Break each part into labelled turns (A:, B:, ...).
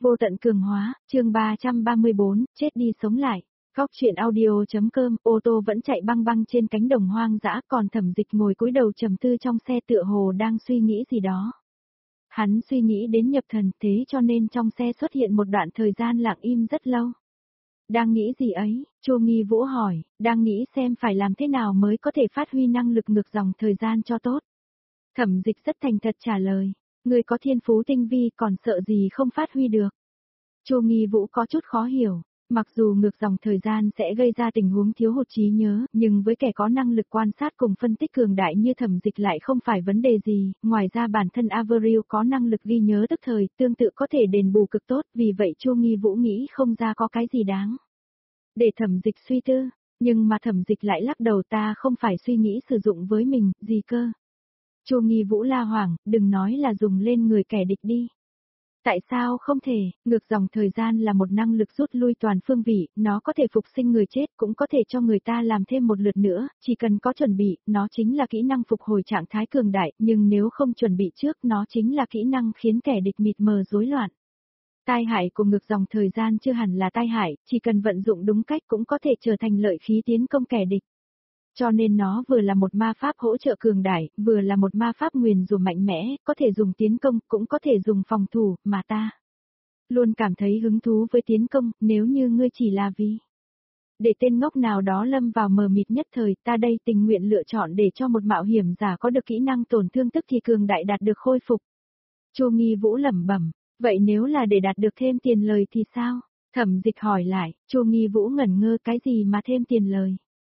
A: Vô tận cường hóa, chương 334, chết đi sống lại. Góc truyện audio.com, ô tô vẫn chạy băng băng trên cánh đồng hoang dã, còn Thẩm Dịch ngồi cúi đầu trầm tư trong xe tựa hồ đang suy nghĩ gì đó. Hắn suy nghĩ đến nhập thần, thế cho nên trong xe xuất hiện một đoạn thời gian lặng im rất lâu. Đang nghĩ gì ấy? Chu Nghi Vũ hỏi, đang nghĩ xem phải làm thế nào mới có thể phát huy năng lực ngược dòng thời gian cho tốt. Thẩm Dịch rất thành thật trả lời, người có thiên phú tinh vi còn sợ gì không phát huy được. Chu Nghi Vũ có chút khó hiểu, mặc dù ngược dòng thời gian sẽ gây ra tình huống thiếu hụt trí nhớ, nhưng với kẻ có năng lực quan sát cùng phân tích cường đại như Thẩm Dịch lại không phải vấn đề gì, ngoài ra bản thân Avril có năng lực ghi nhớ tức thời, tương tự có thể đền bù cực tốt, vì vậy Chu Nghi Vũ nghĩ không ra có cái gì đáng để Thẩm Dịch suy tư, nhưng mà Thẩm Dịch lại lắc đầu, ta không phải suy nghĩ sử dụng với mình, gì cơ. Chu Nghi Vũ la hoảng, đừng nói là dùng lên người kẻ địch đi. Tại sao không thể? Ngược dòng thời gian là một năng lực rút lui toàn phương vị, nó có thể phục sinh người chết, cũng có thể cho người ta làm thêm một lượt nữa, chỉ cần có chuẩn bị, nó chính là kỹ năng phục hồi trạng thái cường đại, nhưng nếu không chuẩn bị trước, nó chính là kỹ năng khiến kẻ địch mịt mờ rối loạn. Tai hại của ngược dòng thời gian chưa hẳn là tai hại, chỉ cần vận dụng đúng cách cũng có thể trở thành lợi khí tiến công kẻ địch. Cho nên nó vừa là một ma pháp hỗ trợ cường đại, vừa là một ma pháp nguyền rủa mạnh mẽ, có thể dùng tiến công, cũng có thể dùng phòng thủ, mà ta luôn cảm thấy hứng thú với tiến công, nếu như ngươi chỉ là vì để tên ngốc nào đó lâm vào mờ mịt nhất thời, ta đây tình nguyện lựa chọn để cho một mạo hiểm giả có được kỹ năng tổn thương tức thì cường đại đạt được khôi phục. Chu Nghi Vũ lẩm bẩm, vậy nếu là để đạt được thêm tiền lời thì sao? Thẩm Dịch hỏi lại, Chu Nghi Vũ ngẩn ngơ, cái gì mà thêm tiền lời?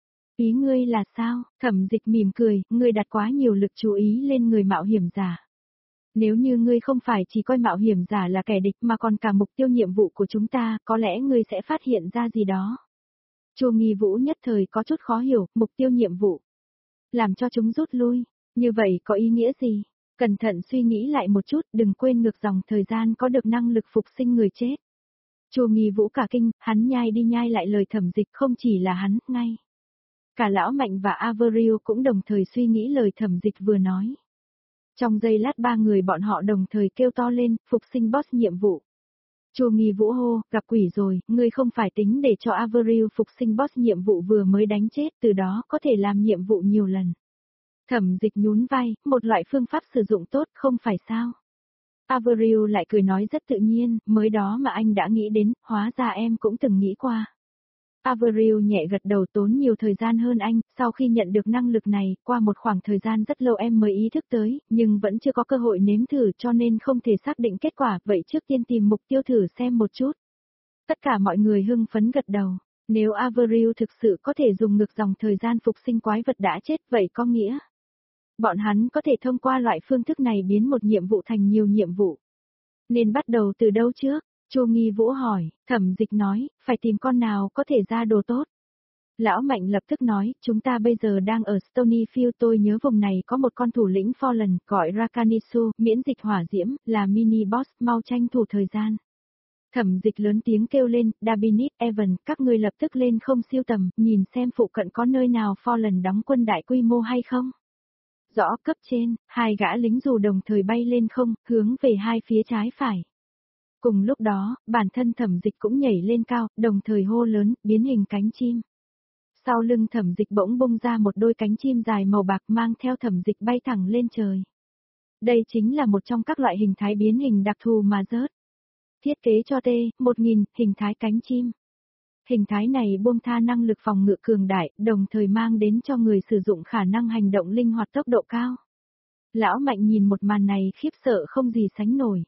A: Ý ngươi là sao? Thẩm Dịch mỉm cười, ngươi đặt quá nhiều lực chú ý lên người mạo hiểm giả. Nếu như ngươi không phải chỉ coi mạo hiểm giả là kẻ địch mà còn cả mục tiêu nhiệm vụ của chúng ta, có lẽ ngươi sẽ phát hiện ra gì đó. Chu Nghi Vũ nhất thời có chút khó hiểu, mục tiêu nhiệm vụ. Làm cho chúng rút lui, như vậy có ý nghĩa gì? Cẩn thận suy nghĩ lại một chút, đừng quên ngược dòng thời gian có được năng lực phục sinh người chết. Chu Nghi Vũ cả kinh, hắn nhai đi nhai lại lời Thẩm Dịch, không chỉ là hắn, ngay cả Lão Mạnh và Avril cũng đồng thời suy nghĩ lời Thẩm Dịch vừa nói. Trong giây lát ba người bọn họ đồng thời kêu to lên, phục sinh boss nhiệm vụ. Chu Nghi Vũ hô, gặp quỷ rồi, ngươi không phải tính để cho Avril phục sinh boss nhiệm vụ vừa mới đánh chết, từ đó có thể làm nhiệm vụ nhiều lần. Thẩm Dịch nhún vai, một loại phương pháp sử dụng tốt, không phải sao? Avril lại cười nói rất tự nhiên, mới đó mà anh đã nghĩ đến, hóa ra em cũng từng nghĩ qua. Avril nhẹ gật đầu, tốn nhiều thời gian hơn anh, sau khi nhận được năng lực này, qua một khoảng thời gian rất lâu em mới ý thức tới, nhưng vẫn chưa có cơ hội nếm thử cho nên không thể xác định kết quả, vậy trước tiên tìm mục tiêu thử xem một chút. Tất cả mọi người hưng phấn gật đầu, nếu Avril thực sự có thể dùng ngược dòng thời gian phục sinh quái vật đã chết, vậy có nghĩa bọn hắn có thể thông qua loại phương thức này biến một nhiệm vụ thành nhiều nhiệm vụ. Nên bắt đầu từ đâu trước? Chu Nghi Vũ hỏi, Thẩm Dịch nói, phải tìm con nào có thể ra đồ tốt. Lão Mạnh lập tức nói, chúng ta bây giờ đang ở Stonyfield, tôi nhớ vùng này có một con thủ lĩnh Fallen, gọi Rakanisu, miễn dịch hỏa diễm, là mini boss, mau tranh thủ thời gian. Thẩm Dịch lớn tiếng kêu lên, Dabinit, Evan, các ngươi lập tức lên không siêu tầm, nhìn xem phụ cận có nơi nào Fallen đóng quân đại quy mô hay không. Rõ, cấp trên, hai gã lính dù đồng thời bay lên không, hướng về hai phía trái phải. Cùng lúc đó, bản thân Thẩm Dịch cũng nhảy lên cao, đồng thời hô lớn, biến hình cánh chim. Sau lưng Thẩm Dịch bỗng bung ra một đôi cánh chim dài màu bạc mang theo Thẩm Dịch bay thẳng lên trời. Đây chính là một trong các loại hình thái biến hình đặc thù mà rớt thiết kế cho T-1000, hình thái cánh chim. Hình thái này buông tha năng lực phòng ngự cường đại, đồng thời mang đến cho người sử dụng khả năng hành động linh hoạt tốc độ cao. Lão Mạnh nhìn một màn này khiếp sợ không gì sánh nổi.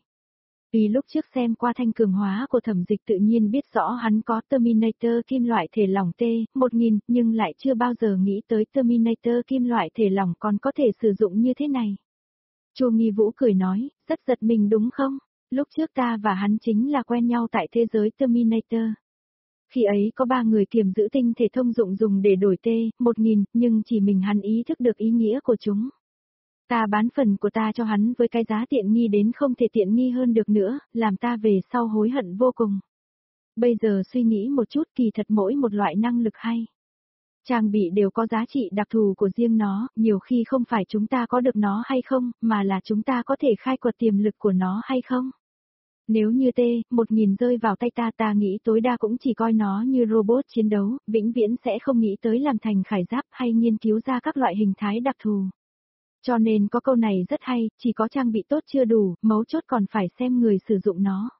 A: Vì lúc trước xem qua thanh cường hóa của Thẩm Dịch tự nhiên biết rõ hắn có Terminator kim loại thể lỏng T-1000, nhưng lại chưa bao giờ nghĩ tới Terminator kim loại thể lỏng còn có thể sử dụng như thế này. Chu Nghi Vũ cười nói, rất giật mình đúng không? Lúc trước ta và hắn chính là quen nhau tại thế giới Terminator. Khi ấy có 3 người kiềm giữ tinh thể thông dụng dùng để đổi T-1000, nhưng chỉ mình hắn ý thức được ý nghĩa của chúng. Ta bán phần của ta cho hắn với cái giá tiện nghi đến không thể tiện nghi hơn được nữa, làm ta về sau hối hận vô cùng. Bây giờ suy nghĩ một chút, kỳ thật mỗi một loại năng lực hay trang bị đều có giá trị đặc thù của riêng nó, nhiều khi không phải chúng ta có được nó hay không, mà là chúng ta có thể khai quật tiềm lực của nó hay không. Nếu như T-1000 rơi vào tay ta nghĩ tối đa cũng chỉ coi nó như robot chiến đấu, vĩnh viễn sẽ không nghĩ tới làm thành khải giáp hay nghiên cứu ra các loại hình thái đặc thù. Cho nên có câu này rất hay, chỉ có trang bị tốt chưa đủ, mấu chốt còn phải xem người sử dụng nó.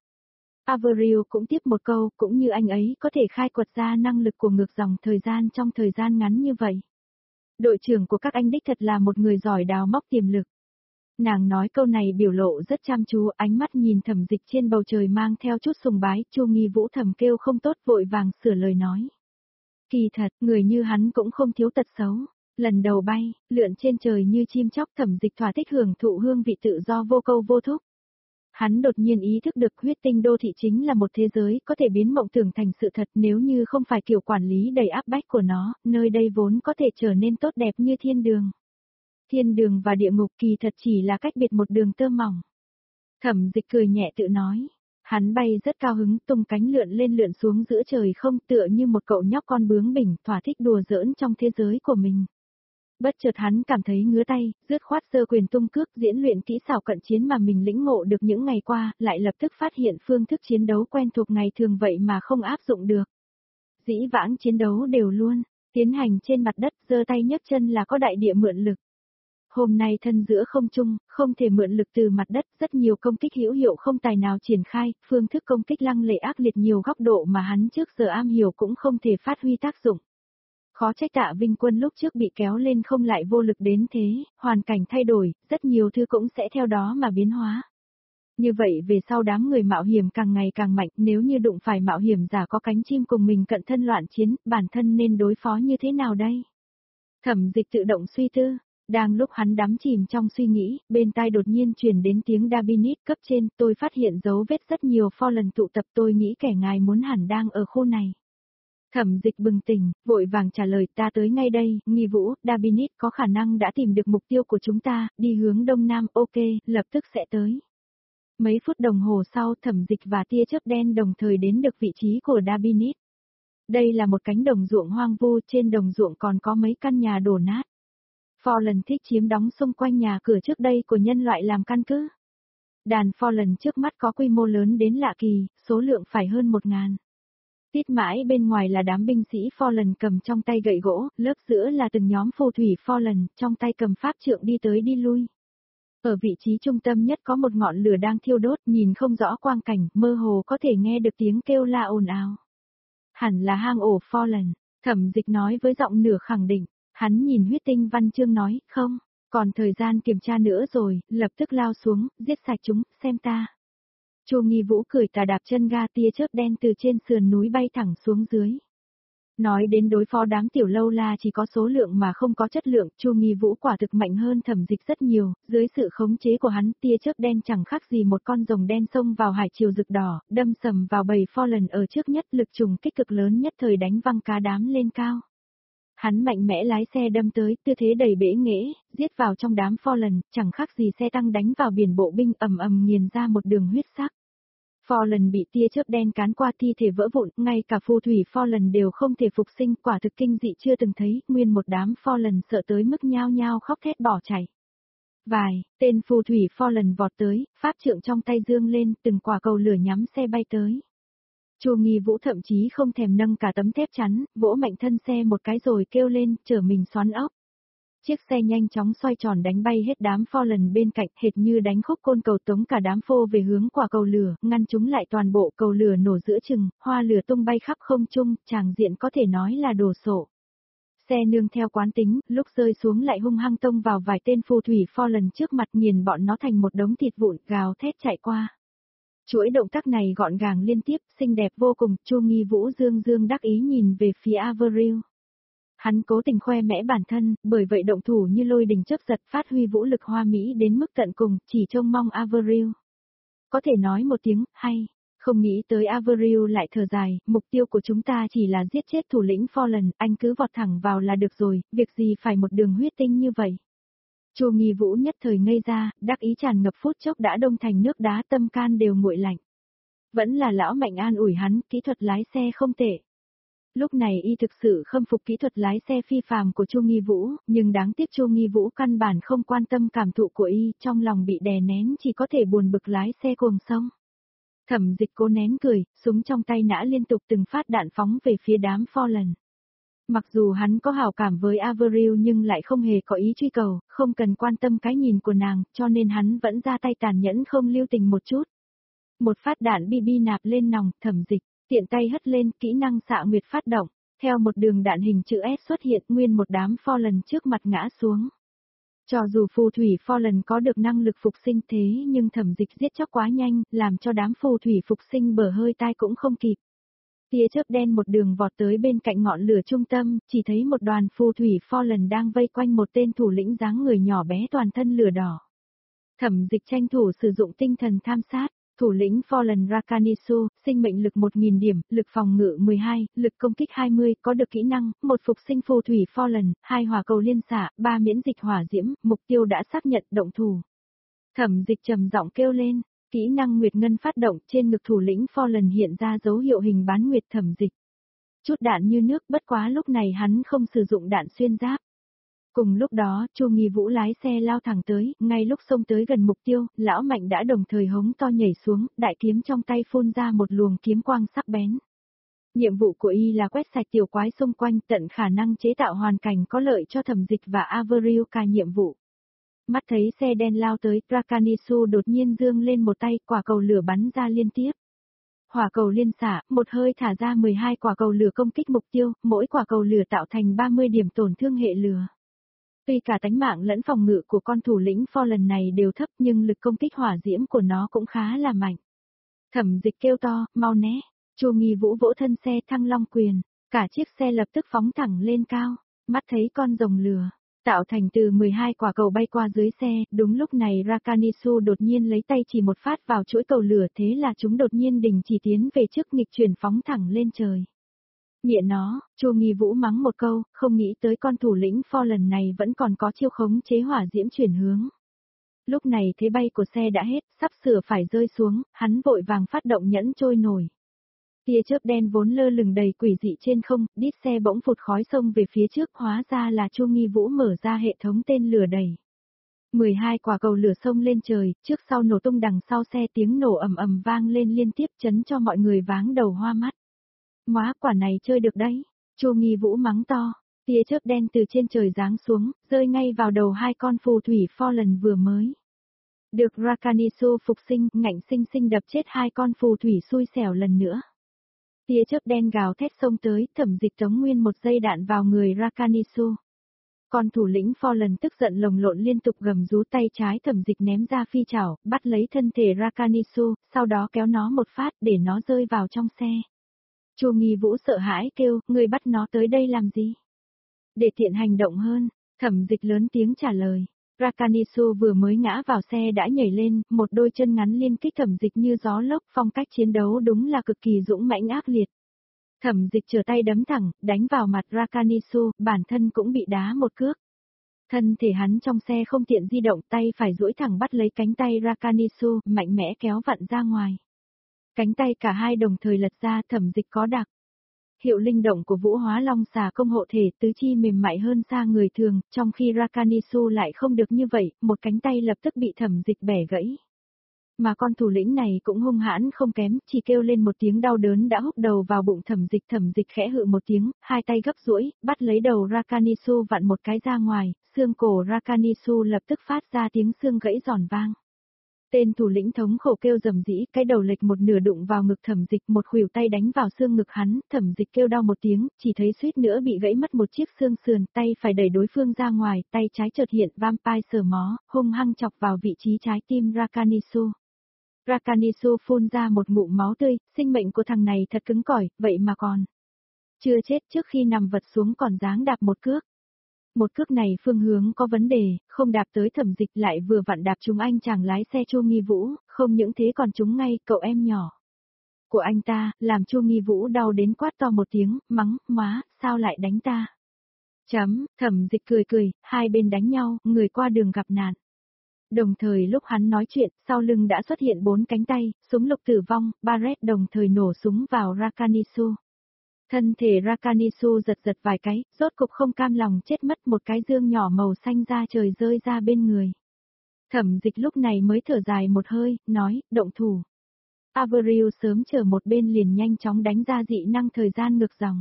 A: Avril cũng tiếp một câu, cũng như anh ấy có thể khai quật ra năng lực của ngược dòng thời gian trong thời gian ngắn như vậy. Đội trưởng của các anh đích thật là một người giỏi đào móc tiềm lực. Nàng nói câu này biểu lộ rất chăm chú, ánh mắt nhìn Thẩm Dịch trên bầu trời mang theo chút sùng bái, Chu Nghi Vũ thầm kêu không tốt vội vàng sửa lời nói. Kỳ thật, người như hắn cũng không thiếu tật xấu. Lần đầu bay, lượn trên trời như chim chóc, Thẩm Dịch thỏa thích hưởng thụ hương vị tự do vô câu vô thúc. Hắn đột nhiên ý thức được huyết tinh đô thị chính là một thế giới có thể biến mộng tưởng thành sự thật nếu như không phải kiểu quản lý đầy áp bách của nó, nơi đây vốn có thể trở nên tốt đẹp như thiên đường. Thiên đường và địa ngục kỳ thật chỉ là cách biệt một đường tơ mỏng. Thẩm Dịch cười nhẹ tự nói. Hắn bay rất cao hứng, tung cánh lượn lên lượn xuống giữa trời không, tựa như một cậu nhóc con bướng bỉnh, thỏa thích đùa giỡn trong thế giới của mình. Bất chợt hắn cảm thấy ngứa tay, dứt khoát giơ quyền tung cước, diễn luyện kỹ xảo cận chiến mà mình lĩnh ngộ được những ngày qua, lại lập tức phát hiện phương thức chiến đấu quen thuộc ngày thường vậy mà không áp dụng được. Dĩ vãng chiến đấu đều luôn, tiến hành trên mặt đất, giơ tay nhấc chân là có đại địa mượn lực. Hôm nay thân giữa không trung, không thể mượn lực từ mặt đất, rất nhiều công kích hữu hiệu không tài nào triển khai, phương thức công kích lăng lệ ác liệt nhiều góc độ mà hắn trước giờ am hiểu cũng không thể phát huy tác dụng. Khó trách Tạ Vinh Quân lúc trước bị kéo lên không lại vô lực đến thế, hoàn cảnh thay đổi, rất nhiều thứ cũng sẽ theo đó mà biến hóa. Như vậy về sau đám người mạo hiểm càng ngày càng mạnh, nếu như đụng phải mạo hiểm giả có cánh chim cùng mình cận thân loạn chiến, bản thân nên đối phó như thế nào đây? Thẩm Dịch tự động suy tư, đang lúc hắn đắm chìm trong suy nghĩ, bên tai đột nhiên truyền đến tiếng Dabinit cấp trên, tôi phát hiện dấu vết rất nhiều pho lần tụ tập, tôi nghĩ kẻ ngài muốn hẳn đang ở khu này. Thẩm Dịch bừng tỉnh, vội vàng trả lời ta tới ngay đây, Nghi Vũ, Dabinit có khả năng đã tìm được mục tiêu của chúng ta, đi hướng đông nam, ok, lập tức sẽ tới. Mấy phút đồng hồ sau Thẩm Dịch và tia chớp đen đồng thời đến được vị trí của Dabinit. Đây là một cánh đồng ruộng hoang vu, trên đồng ruộng còn có mấy căn nhà đổ nát. Fallen thích chiếm đóng xung quanh nhà cửa trước đây của nhân loại làm căn cứ. Đàn Fallen trước mắt có quy mô lớn đến lạ kỳ, số lượng phải hơn 1000. Tít mãi bên ngoài là đám binh sĩ Fallen cầm trong tay gậy gỗ, lớp giữa là từng nhóm phù thủy Fallen, trong tay cầm pháp trượng đi tới đi lui. Ở vị trí trung tâm nhất có một ngọn lửa đang thiêu đốt, nhìn không rõ quang cảnh, mơ hồ có thể nghe được tiếng kêu la ồn ào. Hẳn là hang ổ Fallen, Thẩm Dịch nói với giọng nửa khẳng định. Hắn nhìn huyết tinh văn chương nói, không, còn thời gian kiểm tra nữa rồi, lập tức lao xuống, giết sạch chúng, xem ta. Chu Nghi Vũ cười tà đạp chân ga, tia chớp đen từ trên sườn núi bay thẳng xuống dưới. Nói đến đối phó đám tiểu lâu la chỉ có số lượng mà không có chất lượng, Chu Nghi Vũ quả thực mạnh hơn Thẩm Dịch rất nhiều, dưới sự khống chế của hắn, tia chớp đen chẳng khác gì một con rồng đen xông vào hải triều rực đỏ, đâm sầm vào bầy Fallen ở trước nhất, lực trùng kích cực lớn nhất thời đánh văng cá đám lên cao. Hắn mạnh mẽ lái xe đâm tới, tư thế đầy bể nghễ, giết vào trong đám Fallen, chẳng khác gì xe tăng đánh vào biển bộ binh, ầm ầm nghiền ra một đường huyết sắc. Fallen bị tia chớp đen cán qua, thi thể vỡ vụn, ngay cả phù thủy Fallen đều không thể phục sinh, quả thực kinh dị chưa từng thấy, nguyên một đám Fallen sợ tới mức nhao nhao khóc thét bỏ chạy. Tên phù thủy Fallen vọt tới, pháp trượng trong tay dương lên, từng quả cầu lửa nhắm xe bay tới. Chu Nghi Vũ thậm chí không thèm nâng cả tấm thép chắn, vỗ mạnh thân xe một cái rồi kêu lên, chở mình xoắn ốc. Chiếc xe nhanh chóng xoay tròn đánh bay hết đám Fallen bên cạnh, hệt như đánh khúc côn cầu, tống cả đám phô về hướng quả cầu lửa, ngăn chúng lại toàn bộ, cầu lửa nổ giữa chừng, hoa lửa tung bay khắp không trung, tràng diện có thể nói là đồ sộ. Xe nương theo quán tính, lúc rơi xuống lại hung hăng tông vào vài tên phù thủy Fallen trước mặt, nghiền bọn nó thành một đống thịt vụn, gào thét chạy qua. Chuỗi động tác này gọn gàng liên tiếp, xinh đẹp vô cùng, Chu Nghi Vũ dương dương đắc ý nhìn về phía Avril. Hắn cố tình khoe mẽ bản thân, bởi vậy động thủ như lôi đình chớp giật, phát huy vũ lực hoa mỹ đến mức tận cùng, chỉ trông mong Avril có thể nói một tiếng, hay, không nghĩ tới Avril lại thở dài, mục tiêu của chúng ta chỉ là giết chết thủ lĩnh Fallen, anh cứ vọt thẳng vào là được rồi, việc gì phải một đường huyết tinh như vậy. Chu Nghi Vũ nhất thời ngây ra, đắc ý tràn ngập, phút chốc đã đông thành nước đá, tâm can đều nguội lạnh. Vẫn là lão Mạnh an ủi hắn, kỹ thuật lái xe không tệ. Lúc này y thực sự khâm phục kỹ thuật lái xe phi phàm của Chu Nghi Vũ, nhưng đáng tiếc Chu Nghi Vũ căn bản không quan tâm cảm thụ của y, trong lòng bị đè nén chỉ có thể buồn bực lái xe cuồng sông. Thẩm Dịch cố nén cười, súng trong tay nã liên tục từng phát đạn phóng về phía đám Fallen. Mặc dù hắn có hảo cảm với Avril nhưng lại không hề có ý truy cầu, không cần quan tâm cái nhìn của nàng, cho nên hắn vẫn ra tay tàn nhẫn không lưu tình một chút. Một phát đạn BB nạp lên nòng, Thẩm Dịch, tiện tay hất lên, kỹ năng xạ nguyệt phát động, theo một đường đạn hình chữ S xuất hiện, nguyên một đám Fallen trước mặt ngã xuống. Cho dù phù thủy Fallen có được năng lực phục sinh thế nhưng Thẩm Dịch giết chóc quá nhanh, làm cho đám phù thủy phục sinh bở hơi tai cũng không kịp. Tia chớp đen một đường vọt tới bên cạnh ngọn lửa trung tâm, chỉ thấy một đoàn phù thủy Fallen đang vây quanh một tên thủ lĩnh dáng người nhỏ bé toàn thân lửa đỏ. Thẩm Dịch tranh thủ sử dụng tinh thần tham sát, thủ lĩnh Fallen Rakanisu, sinh mệnh lực 1000 điểm, lực phòng ngự 12, lực công kích 20, có được kỹ năng, một phục sinh phù thủy Fallen, 2 hỏa cầu liên xạ, 3 miễn dịch hỏa diễm, mục tiêu đã xác nhận động thủ. Thẩm Dịch trầm giọng kêu lên, kỹ năng Nguyệt Ngân phát động, trên ngực thủ lĩnh Fallen hiện ra dấu hiệu hình bán nguyệt. Thẩm Dịch. Chút đạn như nước, bất quá lúc này hắn không sử dụng đạn xuyên giáp. Cùng lúc đó, Chu Nghi Vũ lái xe lao thẳng tới, ngay lúc xông tới gần mục tiêu, lão Mạnh đã đồng thời hống to nhảy xuống, đại kiếm trong tay phun ra một luồng kiếm quang sắc bén. Nhiệm vụ của y là quét sạch tiểu quái xung quanh, tận khả năng chế tạo hoàn cảnh có lợi cho Thẩm Dịch và Avril cả nhiệm vụ. Mắt thấy xe đen lao tới, Rakanisu đột nhiên giương lên một tay, quả cầu lửa bắn ra liên tiếp. Hỏa cầu liên xạ, một hơi thả ra 12 quả cầu lửa công kích mục tiêu, mỗi quả cầu lửa tạo thành 30 điểm tổn thương hệ lửa. Tuy cả tánh mạng lẫn phòng ngự của con thủ lĩnh Fallen này đều thấp nhưng lực công kích hỏa diễm của nó cũng khá là mạnh. Thẩm Dịch kêu to, mau né, Chu Nghi Vũ vỗ thân xe Thăng Long Quyền, cả chiếc xe lập tức phóng thẳng lên cao, mắt thấy con rồng lửa, tạo thành từ 12 quả cầu bay qua dưới xe, đúng lúc này Rakanisu đột nhiên lấy tay chỉ một phát vào chuỗi cầu lửa thế là chúng đột nhiên đình chỉ tiến về trước nghịch chuyển phóng thẳng lên trời. Nghĩa nó, Chu Nghi Vũ mắng một câu, không nghĩ tới con thủ lĩnh Fallen này vẫn còn có chiêu khống chế hỏa diễm chuyển hướng. Lúc này thế bay của xe đã hết, sắp sửa phải rơi xuống, hắn vội vàng phát động nhẫn trôi nổi. Tia chớp đen vốn lơ lửng đầy quỷ dị trên không, đít xe bỗng phụt khói xông về phía trước, hóa ra là Chu Nghi Vũ mở ra hệ thống tên lửa đẩy. 12 quả cầu lửa xông lên trời, trước sau nổ tung, đằng sau xe tiếng nổ ầm ầm vang lên liên tiếp, chấn cho mọi người váng đầu hoa mắt. Móa, quả này chơi được đấy, Chu Nghi Vũ mắng to, tia chớp đen từ trên trời giáng xuống, rơi ngay vào đầu hai con phù thủy Fallen vừa mới. Được Rakanisu phục sinh, ngạnh sinh sinh đập chết hai con phù thủy xui xẻo lần nữa. Tia chớp đen gào thét xông tới, Thẩm Dịch tống nguyên một dây đạn vào người Rakanisu. Con thủ lĩnh Fallen tức giận lồng lộn liên tục gầm rú, tay trái Thẩm Dịch ném ra phi chảo, bắt lấy thân thể Rakanisu, sau đó kéo nó một phát để nó rơi vào trong xe. Chu Nghi Vũ sợ hãi kêu, người bắt nó tới đây làm gì? Để tiện hành động hơn, Thẩm Dịch lớn tiếng trả lời. Rakanisu vừa mới ngã vào xe đã nhảy lên, một đôi chân ngắn liên kích Thẩm Dịch như gió lốc, phong cách chiến đấu đúng là cực kỳ dũng mãnh ác liệt. Thẩm Dịch trở tay đấm thẳng, đánh vào mặt Rakanisu, bản thân cũng bị đá một cước. Thân thể hắn trong xe không tiện di động, tay phải duỗi thẳng bắt lấy cánh tay Rakanisu, mạnh mẽ kéo vặn ra ngoài. Cánh tay cả hai đồng thời lật ra, Thẩm Dịch có đặc. Hiệu linh động của Vũ Hóa Long xà công hộ thể, tứ chi mềm mại hơn xa người thường, trong khi Rakanisu lại không được như vậy, một cánh tay lập tức bị Thẩm Dịch bẻ gãy. Mà con thủ lĩnh này cũng hung hãn không kém, chỉ kêu lên một tiếng đau đớn đã húc đầu vào bụng Thẩm Dịch khẽ hự một tiếng, hai tay gấp duỗi, bắt lấy đầu Rakanisu vặn một cái ra ngoài, xương cổ Rakanisu lập tức phát ra tiếng xương gãy giòn vang. Tên thủ lĩnh thống khổ kêu rầm rĩ, cái đầu lệch một nửa đụng vào ngực Thẩm Dịch, một khuỷu tay đánh vào xương ngực hắn, Thẩm Dịch kêu đau một tiếng, chỉ thấy suýt nữa bị gãy mất một chiếc xương sườn, tay phải đẩy đối phương ra ngoài, tay trái chợt hiện vampire sờ mó, hung hăng chọc vào vị trí trái tim Rakanisu. Rakanisu phun ra một ngụm máu tươi, sinh mệnh của thằng này thật cứng cỏi, vậy mà còn chưa chết, trước khi nằm vật xuống còn dáng đạp một cước. Một cước này phương hướng có vấn đề, không đạp tới Thẩm Dịch lại vừa vặn đạp trúng anh chàng lái xe Chu Nghi Vũ, không những thế còn trúng ngay cậu em nhỏ của anh ta, làm Chu Nghi Vũ đau đến quát to một tiếng, mắng, má, sao lại đánh ta? Thẩm Dịch cười, hai bên đánh nhau, người qua đường gặp nạn. Đồng thời lúc hắn nói chuyện, sau lưng đã xuất hiện 4 cánh tay, súng lục tử vong, Barrett đồng thời nổ súng vào Rakanisu. Thân thể Rakanisu giật vài cái, rốt cục không cam lòng chết mất, một cái dương nhỏ màu xanh da trời rơi ra bên người. Thẩm Dịch lúc này mới thở dài một hơi, nói, động thủ. Avril sớm chờ một bên liền nhanh chóng đánh ra dị năng thời gian ngược dòng.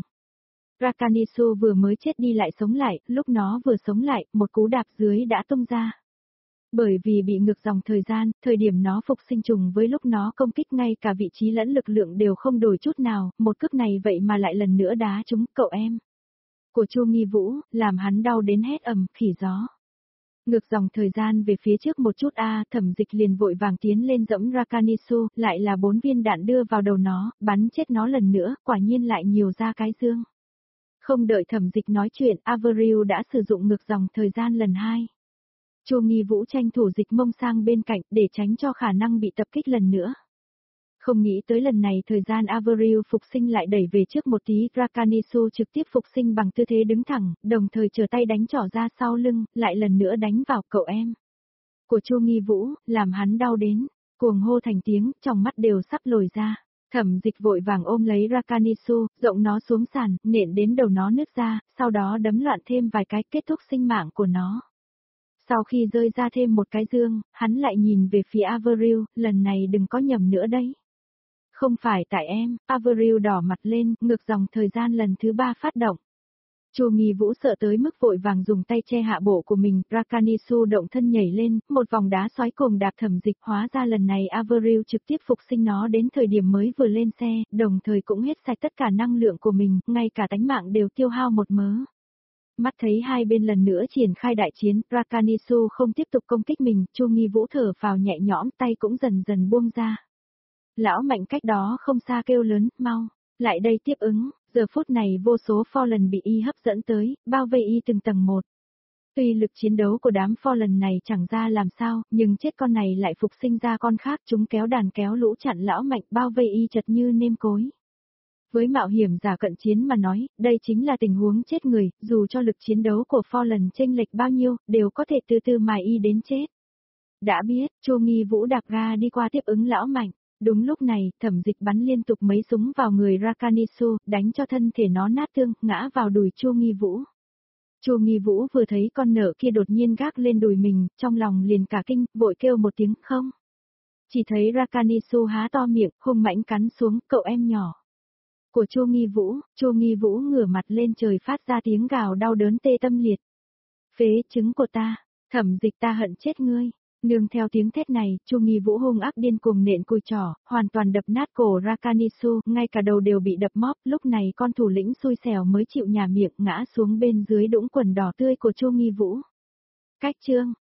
A: Rakanisu vừa mới chết đi lại sống lại, lúc nó vừa sống lại, một cú đạp dưới đã tung ra. Bởi vì bị ngược dòng thời gian, thời điểm nó phục sinh trùng với lúc nó công kích ngay cả vị trí lẫn lực lượng đều không đổi chút nào, một cước này vậy mà lại lần nữa đá trúng cậu em của Chu Nghi Vũ, làm hắn đau đến hét ầm, khỉ gió. Ngược dòng thời gian về phía trước một chút Thẩm Dịch liền vội vàng tiến lên dẫm Rakanisu, lại là 4 viên đạn đưa vào đầu nó, bắn chết nó lần nữa, quả nhiên lại nhiều ra cái dương. Không đợi Thẩm Dịch nói chuyện, Avril đã sử dụng ngược dòng thời gian lần 2. Chu Nghi Vũ tranh thủ dịch mông sang bên cạnh để tránh cho khả năng bị tập kích lần nữa. Không nghĩ tới lần này thời gian Avril phục sinh lại đẩy về trước một tí, Rakanisu trực tiếp phục sinh bằng tư thế đứng thẳng, đồng thời trở tay đánh trỏ ra sau lưng, lại lần nữa đánh vào cậu em của Chu Nghi Vũ, làm hắn đau đến, cuồng hô thành tiếng, trong mắt đều sắp lồi ra. Thẩm Dịch vội vàng ôm lấy Rakanisu, rộng nó xuống sàn, nện đến đầu nó nứt ra, sau đó đấm loạn thêm vài cái kết thúc sinh mạng của nó. Sau khi rơi ra thêm một cái dương, hắn lại nhìn về phía Avril, lần này đừng có nhầm nữa đấy. Không phải tại em, Avril đỏ mặt lên, ngược dòng thời gian lần thứ 3 phát động. Chu Nghi Vũ sợ tới mức vội vàng dùng tay che hạ bộ của mình, Rakanisu động thân nhảy lên, một vòng đá xoáy cùng đạp Thẩm Dịch, hóa ra lần này Avril trực tiếp phục sinh nó đến thời điểm mới vừa lên xe, đồng thời cũng hết sạch tất cả năng lượng của mình, ngay cả tánh mạng đều tiêu hao một mớ. Mắt thấy hai bên lần nữa triển khai đại chiến, Rakanisu không tiếp tục công kích mình, Chu Nghi Vũ thở phào nhẹ nhõm, tay cũng dần dần buông ra. Lão Mạnh cách đó không xa kêu lớn, mau, lại đây tiếp ứng, giờ phút này vô số Fallen bị y hấp dẫn tới, bao vây y từng tầng một. Tuy lực chiến đấu của đám Fallen này chẳng ra làm sao, nhưng chết con này lại phục sinh ra con khác, chúng kéo đàn kéo lũ chặn Lão Mạnh bao vây y chật như nêm cối. Với mạo hiểm giả cận chiến mà nói, đây chính là tình huống chết người, dù cho lực chiến đấu của Fallen chênh lệch bao nhiêu, đều có thể từ từ mài y đến chết. Đã biết, Chu Nghi Vũ đạp ga đi qua tiếp ứng Lão Mạnh. Đúng lúc này, Thẩm Dịch bắn liên tục mấy súng vào người Rakanisu, đánh cho thân thể nó nát thương, ngã vào đùi Chu Nghi Vũ. Chu Nghi Vũ vừa thấy con nợ kia đột nhiên gác lên đùi mình, trong lòng liền cả kinh, vội kêu một tiếng không. Chỉ thấy Rakanisu há to miệng, hung mãnh cắn xuống, cậu em nhỏ của Chu Nghi Vũ ngửa mặt lên trời phát ra tiếng gào đau đớn tê tâm liệt. Phế trứng của ta, Thẩm Dịch ta hận chết ngươi. Nương theo tiếng thét này, Chu Nghi Vũ hung ác điên cuồng nện cùi trỏ, hoàn toàn đập nát cổ Rakanisu, ngay cả đầu đều bị đập móp, lúc này con thủ lĩnh xui xẻo mới chịu nhả miệng ngã xuống bên dưới đũng quần đỏ tươi của Chu Nghi Vũ. Cách chương